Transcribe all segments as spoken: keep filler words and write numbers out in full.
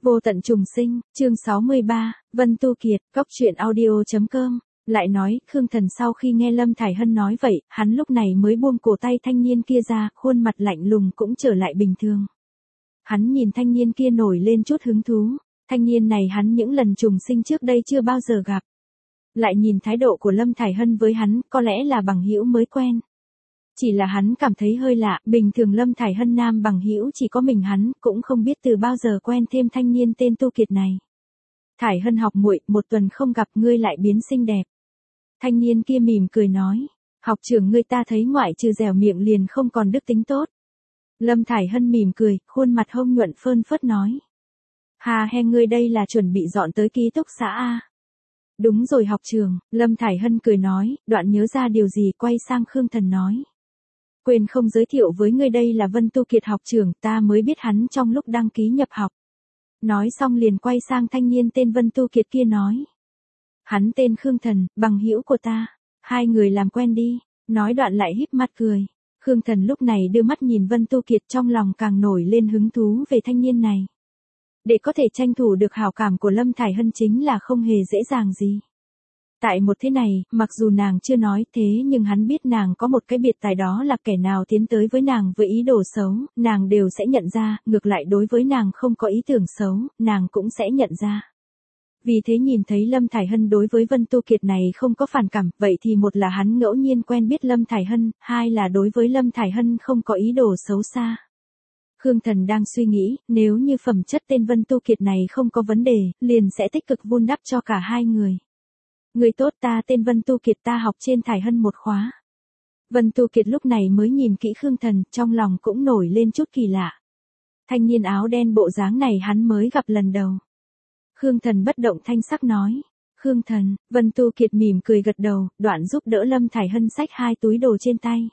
Vô tận trùng sinh, chương sáu mươi ba, Vân Tu Kiệt, Cóc truyện audio.com, lại nói, Khương Thần sau khi nghe Lâm Thải Hân nói vậy, hắn lúc này mới buông cổ tay thanh niên kia ra, khuôn mặt lạnh lùng cũng trở lại bình thường. Hắn nhìn thanh niên kia nổi lên chút hứng thú, thanh niên này hắn những lần trùng sinh trước đây chưa bao giờ gặp. Lại nhìn thái độ của Lâm Thải Hân với hắn, có lẽ là bằng hữu mới quen. Chỉ là hắn cảm thấy hơi lạ, bình thường Lâm Thải Hân nam bằng hữu chỉ có mình hắn, cũng không biết từ bao giờ quen thêm thanh niên tên Tu Kiệt này. Thải Hân học muội, một tuần không gặp ngươi lại biến xinh đẹp. Thanh niên kia mỉm cười nói, học trưởng ngươi ta thấy ngoại trừ dẻo miệng liền không còn đức tính tốt. Lâm Thải Hân mỉm cười, khuôn mặt hông nhuận phơn phớt nói. Hà he ngươi đây là chuẩn bị dọn tới ký túc xá a? Đúng rồi học trưởng, Lâm Thải Hân cười nói, đoạn nhớ ra điều gì quay sang Khương Thần nói. Quên không giới thiệu với ngươi đây là Vân Tu Kiệt học trưởng, ta mới biết hắn trong lúc đăng ký nhập học. Nói xong liền quay sang thanh niên tên Vân Tu Kiệt kia nói. Hắn tên Khương Thần, bằng hữu của ta, hai người làm quen đi, nói đoạn lại híp mắt cười. Khương Thần lúc này đưa mắt nhìn Vân Tu Kiệt trong lòng càng nổi lên hứng thú về thanh niên này. Để có thể tranh thủ được hảo cảm của Lâm Thải Hân chính là không hề dễ dàng gì. Tại một thế này, mặc dù nàng chưa nói thế nhưng hắn biết nàng có một cái biệt tài đó là kẻ nào tiến tới với nàng với ý đồ xấu, nàng đều sẽ nhận ra, ngược lại đối với nàng không có ý tưởng xấu, nàng cũng sẽ nhận ra. Vì thế nhìn thấy Lâm Thải Hân đối với Vân Tu Kiệt này không có phản cảm, vậy thì một là hắn ngẫu nhiên quen biết Lâm Thải Hân, hai là đối với Lâm Thải Hân không có ý đồ xấu xa. Khương Thần đang suy nghĩ, nếu như phẩm chất tên Vân Tu Kiệt này không có vấn đề, liền sẽ tích cực vun đắp cho cả hai người. Người tốt, ta tên Vân Tu Kiệt, ta học trên Thải Hân một khóa. Vân Tu Kiệt lúc này mới nhìn kỹ Khương Thần, trong lòng cũng nổi lên chút kỳ lạ. Thanh niên áo đen bộ dáng này hắn mới gặp lần đầu. Khương Thần bất động thanh sắc nói. Khương Thần, Vân Tu Kiệt mỉm cười gật đầu, đoạn giúp đỡ Lâm Thải Hân xách hai túi đồ trên tay.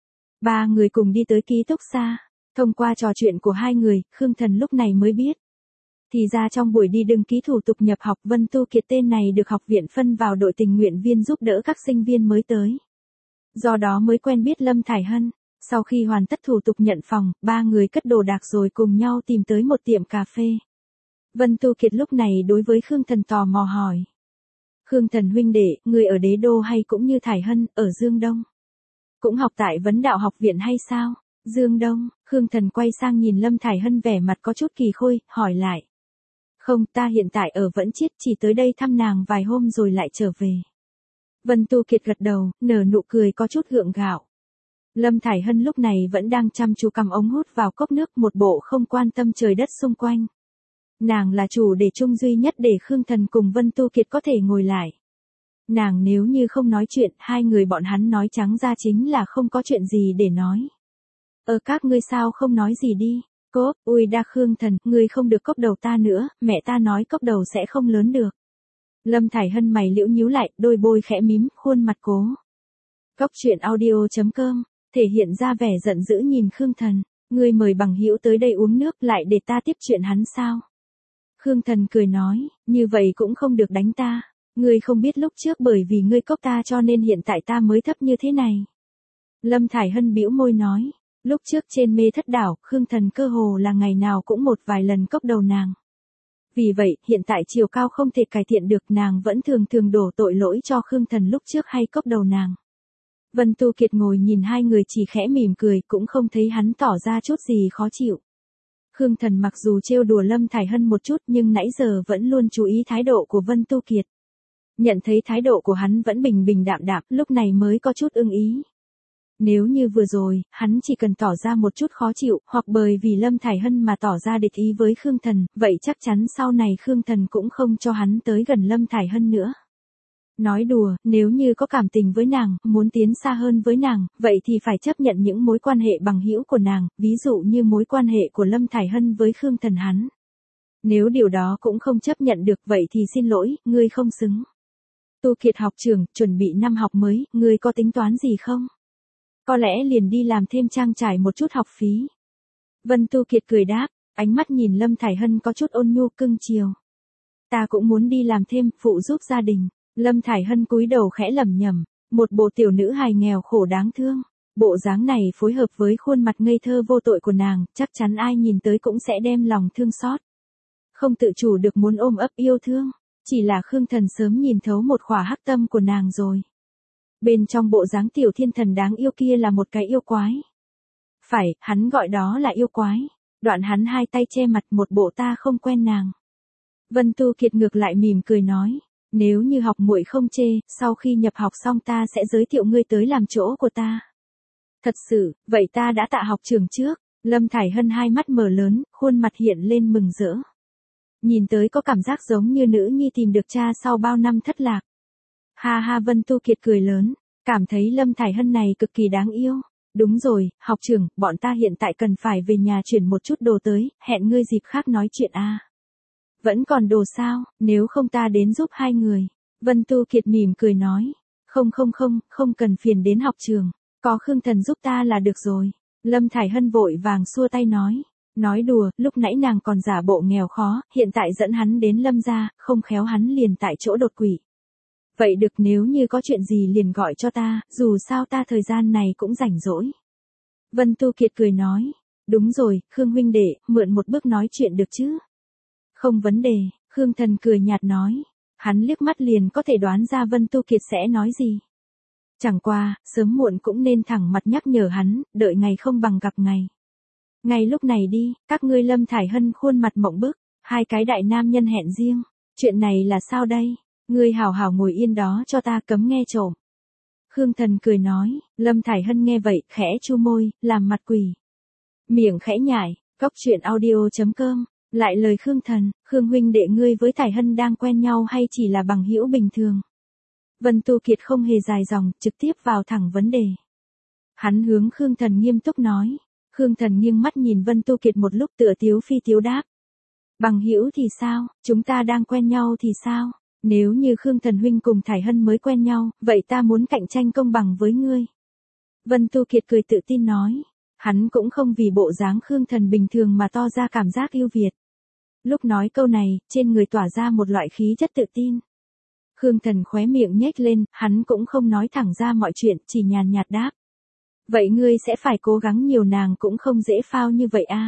Ba người cùng đi tới ký túc xá. Thông qua trò chuyện của hai người, Khương Thần lúc này mới biết. Thì ra trong buổi đi đăng ký thủ tục nhập học, Vân Tu Kiệt tên này được học viện phân vào đội tình nguyện viên giúp đỡ các sinh viên mới tới. Do đó mới quen biết Lâm Thải Hân. Sau khi hoàn tất thủ tục nhận phòng, ba người cất đồ đạc rồi cùng nhau tìm tới một tiệm cà phê. Vân Tu Kiệt lúc này đối với Khương Thần tò mò hỏi. Khương Thần huynh đệ, người ở Đế Đô hay cũng như Thải Hân, ở Dương Đông? Cũng học tại Vấn Đạo học viện hay sao? Dương Đông, Khương Thần quay sang nhìn Lâm Thải Hân vẻ mặt có chút kỳ khôi, hỏi lại. Không, ta hiện tại ở Vẫn Chiết, chỉ tới đây thăm nàng vài hôm rồi lại trở về. Vân Tu Kiệt gật đầu, nở nụ cười có chút gượng gạo. Lâm Thải Hân lúc này vẫn đang chăm chú cầm ống hút vào cốc nước, một bộ không quan tâm trời đất xung quanh. Nàng là chủ đề chung duy nhất để Khương Thần cùng Vân Tu Kiệt có thể ngồi lại. Nàng nếu như không nói chuyện, hai người bọn hắn nói trắng ra chính là không có chuyện gì để nói. Ờ các ngươi sao không nói gì đi, cốp, ui đa Khương Thần, ngươi không được cốc đầu ta nữa, mẹ ta nói cốc đầu sẽ không lớn được. Lâm Thải Hân mày liễu nhíu lại, đôi môi khẽ mím, khuôn mặt cố. Cóc truyện audio.com, thể hiện ra vẻ giận dữ nhìn Khương Thần, ngươi mời bằng hữu tới đây uống nước lại để ta tiếp chuyện hắn sao? Khương Thần cười nói, như vậy cũng không được đánh ta, ngươi không biết lúc trước bởi vì ngươi cốc ta cho nên hiện tại ta mới thấp như thế này. Lâm Thải Hân bĩu môi nói. Lúc trước trên Mê Thất Đảo, Khương Thần cơ hồ là ngày nào cũng một vài lần cốc đầu nàng. Vì vậy, hiện tại chiều cao không thể cải thiện được, nàng vẫn thường thường đổ tội lỗi cho Khương Thần lúc trước hay cốc đầu nàng. Vân Tu Kiệt ngồi nhìn hai người chỉ khẽ mỉm cười, cũng không thấy hắn tỏ ra chút gì khó chịu. Khương Thần mặc dù trêu đùa Lâm Thải Hân một chút nhưng nãy giờ vẫn luôn chú ý thái độ của Vân Tu Kiệt. Nhận thấy thái độ của hắn vẫn bình bình đạm đạm, lúc này mới có chút ưng ý. Nếu như vừa rồi, hắn chỉ cần tỏ ra một chút khó chịu, hoặc bởi vì Lâm Thải Hân mà tỏ ra địch ý với Khương Thần, vậy chắc chắn sau này Khương Thần cũng không cho hắn tới gần Lâm Thải Hân nữa. Nói đùa, nếu như có cảm tình với nàng, muốn tiến xa hơn với nàng, vậy thì phải chấp nhận những mối quan hệ bằng hữu của nàng, ví dụ như mối quan hệ của Lâm Thải Hân với Khương Thần hắn. Nếu điều đó cũng không chấp nhận được vậy thì xin lỗi, ngươi không xứng. Tu Kiệt học trưởng, chuẩn bị năm học mới, ngươi có tính toán gì không? Có lẽ liền đi làm thêm trang trải một chút học phí. Vân Tu Kiệt cười đáp, ánh mắt nhìn Lâm Thải Hân có chút ôn nhu cưng chiều. Ta cũng muốn đi làm thêm, phụ giúp gia đình. Lâm Thải Hân cúi đầu khẽ lẩm nhẩm, một bộ tiểu nữ hài nghèo khổ đáng thương. Bộ dáng này phối hợp với khuôn mặt ngây thơ vô tội của nàng, chắc chắn ai nhìn tới cũng sẽ đem lòng thương xót. không tự chủ được muốn ôm ấp yêu thương. Chỉ là Khương Thần sớm nhìn thấu một khỏa hắc tâm của nàng rồi. Bên trong bộ dáng tiểu thiên thần đáng yêu kia là một cái yêu quái. Phải, hắn gọi đó là yêu quái. Đoạn hắn hai tay che mặt một bộ ta không quen nàng. Vân Tu Kiệt ngược lại mỉm cười nói. Nếu như học muội không chê, sau khi nhập học xong ta sẽ giới thiệu ngươi tới làm chỗ của ta. Thật sự, vậy ta đã tạ học trường trước. Lâm Thải Hân hai mắt mở lớn, khuôn mặt hiện lên mừng rỡ. Nhìn tới có cảm giác giống như nữ nhi tìm được cha sau bao năm thất lạc. Ha ha, Vân Tu Kiệt cười lớn, cảm thấy Lâm Thải Hân này cực kỳ đáng yêu. Đúng rồi, học trưởng, bọn ta hiện tại cần phải về nhà chuyển một chút đồ tới, hẹn ngươi dịp khác nói chuyện a. À. Vẫn còn đồ sao, nếu không ta đến giúp hai người. Vân Tu Kiệt mỉm cười nói, không không không, không cần phiền đến học trường, có Khương Thần giúp ta là được rồi. Lâm Thải Hân vội vàng xua tay nói, nói đùa, lúc nãy nàng còn giả bộ nghèo khó, hiện tại dẫn hắn đến Lâm gia, không khéo hắn liền tại chỗ đột quỵ. Vậy được, nếu như có chuyện gì liền gọi cho ta, dù sao ta thời gian này cũng rảnh rỗi. Vân Tu Kiệt cười nói, đúng rồi, Khương huynh đệ, mượn một bước nói chuyện được chứ? Không vấn đề, Khương Thần cười nhạt nói, hắn liếc mắt liền có thể đoán ra Vân Tu Kiệt sẽ nói gì. Chẳng qua, sớm muộn cũng nên thẳng mặt nhắc nhở hắn, đợi ngày không bằng gặp ngày. Ngay lúc này đi, các ngươi. Lâm Thải Hân khuôn mặt mộng bức, hai cái đại nam nhân hẹn riêng, chuyện này là sao đây? Ngươi hảo hảo ngồi yên đó cho ta, cấm nghe trộm. Khương Thần cười nói, Lâm Thải Hân nghe vậy, khẽ chu môi, làm mặt quỷ. Miệng khẽ nhại, cóc truyện audio chấm com, lại lời Khương Thần, Khương huynh đệ ngươi với Thải Hân đang quen nhau hay chỉ là bằng hữu bình thường? Vân Tu Kiệt không hề dài dòng, trực tiếp vào thẳng vấn đề. Hắn hướng Khương Thần nghiêm túc nói. Khương Thần nghiêng mắt nhìn Vân Tu Kiệt một lúc, tựa tiếu phi tiếu đáp. Bằng hữu thì sao, chúng ta đang quen nhau thì sao? Nếu như Khương Thần huynh cùng Thải Hân mới quen nhau, vậy ta muốn cạnh tranh công bằng với ngươi. Vân Tu Kiệt cười tự tin nói. Hắn cũng không vì bộ dáng Khương Thần bình thường mà to ra cảm giác yêu Việt. Lúc nói câu này, trên người tỏa ra một loại khí chất tự tin. Khương Thần khóe miệng nhếch lên, hắn cũng không nói thẳng ra mọi chuyện, chỉ nhàn nhạt đáp. Vậy ngươi sẽ phải cố gắng nhiều, nàng cũng không dễ phao như vậy a. À.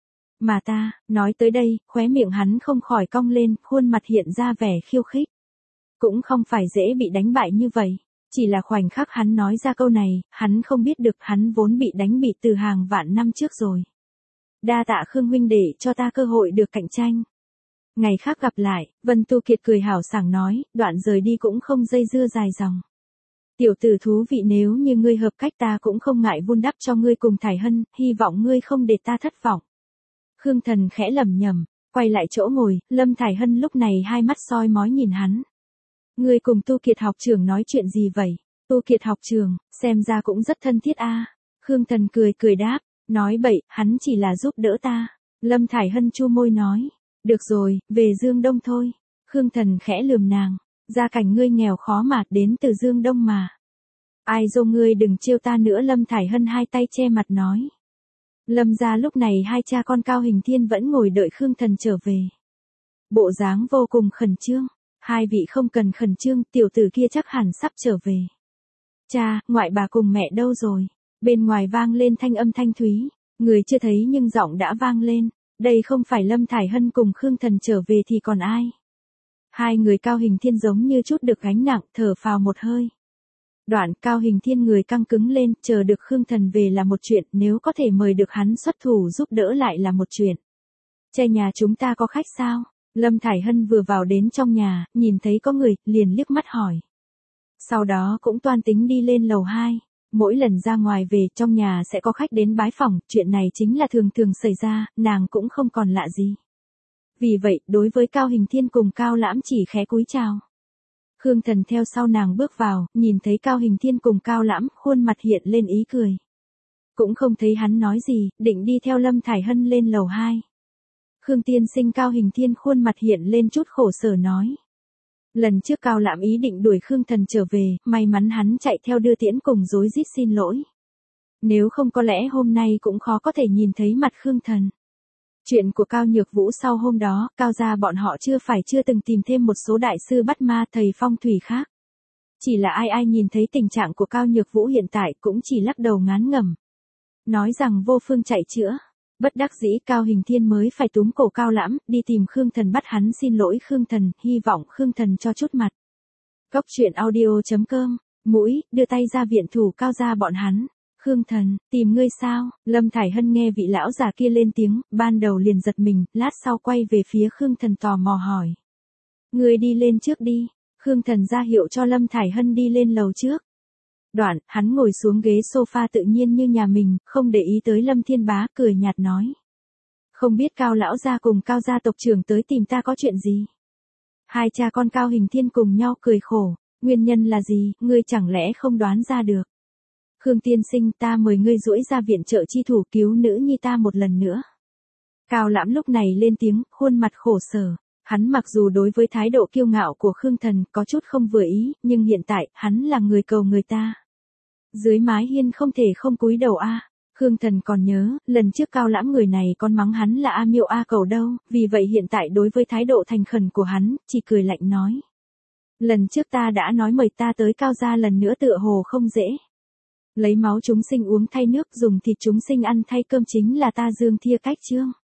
Mà ta, nói tới đây, khóe miệng hắn không khỏi cong lên, khuôn mặt hiện ra vẻ khiêu khích. Cũng không phải dễ bị đánh bại như vậy, chỉ là khoảnh khắc hắn nói ra câu này, hắn không biết được hắn vốn bị đánh bị từ hàng vạn năm trước rồi. Đa tạ Khương huynh để cho ta cơ hội được cạnh tranh. Ngày khác gặp lại, Vân Tu Kiệt cười hào sảng nói, đoạn rời đi cũng không dây dưa dài dòng. Tiểu tử thú vị, nếu như ngươi hợp cách ta cũng không ngại vun đắp cho ngươi cùng Thải Hân, hy vọng ngươi không để ta thất vọng. Khương Thần khẽ lẩm nhẩm, quay lại chỗ ngồi, Lâm Thải Hân lúc này hai mắt soi mói nhìn hắn. Ngươi cùng Tu Kiệt học trưởng nói chuyện gì vậy? Tu Kiệt học trưởng, xem ra cũng rất thân thiết a. À. Khương Thần cười cười đáp, nói bậy, hắn chỉ là giúp đỡ ta. Lâm Thải Hân chu môi nói, được rồi, về Dương Đông thôi. Khương Thần khẽ lườm nàng, gia cảnh ngươi nghèo khó mà, đến từ Dương Đông mà. Ai dô, ngươi đừng trêu ta nữa. Lâm Thải Hân hai tay che mặt nói. Lâm gia lúc này hai cha con Cao Hình Thiên vẫn ngồi đợi Khương Thần trở về. Bộ dáng vô cùng khẩn trương. Hai vị không cần khẩn trương, tiểu tử kia chắc hẳn sắp trở về. Cha, ngoại bà cùng mẹ đâu rồi? Bên ngoài vang lên thanh âm thanh thúy. Người chưa thấy nhưng giọng đã vang lên. Đây không phải Lâm Thải Hân cùng Khương Thần trở về thì còn ai? Hai người Cao Hình Thiên giống như chút được gánh nặng, thở phào một hơi. Đoạn Cao Hình Thiên người căng cứng lên, chờ được Khương Thần về là một chuyện, nếu có thể mời được hắn xuất thủ giúp đỡ lại là một chuyện. Che nhà chúng ta có khách sao? Lâm Thải Hân vừa vào đến trong nhà, nhìn thấy có người, liền liếc mắt hỏi. Sau đó cũng toan tính đi lên lầu hai. Mỗi lần ra ngoài về, trong nhà sẽ có khách đến bái phỏng, chuyện này chính là thường thường xảy ra, nàng cũng không còn lạ gì. Vì vậy, đối với Cao Hình Thiên cùng Cao Lãm chỉ khẽ cúi chào. Khương Thần theo sau nàng bước vào, nhìn thấy Cao Hình Thiên cùng Cao Lãm, khuôn mặt hiện lên ý cười. Cũng không thấy hắn nói gì, định đi theo Lâm Thải Hân lên lầu hai. Khương tiên sinh. Cao Hình Thiên khuôn mặt hiện lên chút khổ sở nói. Lần trước Cao Lãm ý định đuổi Khương Thần trở về, may mắn hắn chạy theo đưa tiễn cùng rối rít xin lỗi. Nếu không có lẽ hôm nay cũng khó có thể nhìn thấy mặt Khương Thần. Chuyện của Cao Nhược Vũ sau hôm đó, Cao gia bọn họ chưa phải chưa từng tìm thêm một số đại sư bắt ma thầy phong thủy khác. Chỉ là ai ai nhìn thấy tình trạng của Cao Nhược Vũ hiện tại cũng chỉ lắc đầu ngán ngẩm. Nói rằng vô phương chạy chữa. Bất đắc dĩ Cao Hình Thiên mới phải túm cổ Cao Lãm, đi tìm Khương Thần bắt hắn xin lỗi Khương Thần, hy vọng Khương Thần cho chút mặt. Cốc truyện audio.com, mũi, đưa tay ra viện thủ Cao gia bọn hắn. Khương Thần, tìm ngươi sao? Lâm Thải Hân nghe vị lão già kia lên tiếng, ban đầu liền giật mình, lát sau quay về phía Khương Thần tò mò hỏi. Ngươi đi lên trước đi. Khương Thần ra hiệu cho Lâm Thải Hân đi lên lầu trước. Đoạn, hắn ngồi xuống ghế sofa tự nhiên như nhà mình, không để ý tới Lâm Thiên Bá, cười nhạt nói. Không biết Cao lão gia cùng Cao gia tộc trưởng tới tìm ta có chuyện gì? Hai cha con Cao Hình Thiên cùng nhau cười khổ, nguyên nhân là gì, ngươi chẳng lẽ không đoán ra được? Khương tiên sinh, ta mời ngươi duỗi ra viện trợ chi thủ cứu nữ nhi ta một lần nữa. Cao Lãm lúc này lên tiếng, khuôn mặt khổ sở. Hắn mặc dù đối với thái độ kiêu ngạo của Khương Thần có chút không vừa ý, nhưng hiện tại, hắn là người cầu người ta. Dưới mái hiên không thể không cúi đầu a. Khương Thần còn nhớ, lần trước Cao Lãm người này còn mắng hắn là A Miêu A Cầu đâu, vì vậy hiện tại đối với thái độ thành khẩn của hắn, chỉ cười lạnh nói. Lần trước ta đã nói mời ta tới Cao gia lần nữa tựa hồ không dễ. Lấy máu chúng sinh uống thay nước, dùng thịt chúng sinh ăn thay cơm chính là ta dương thia cách chương.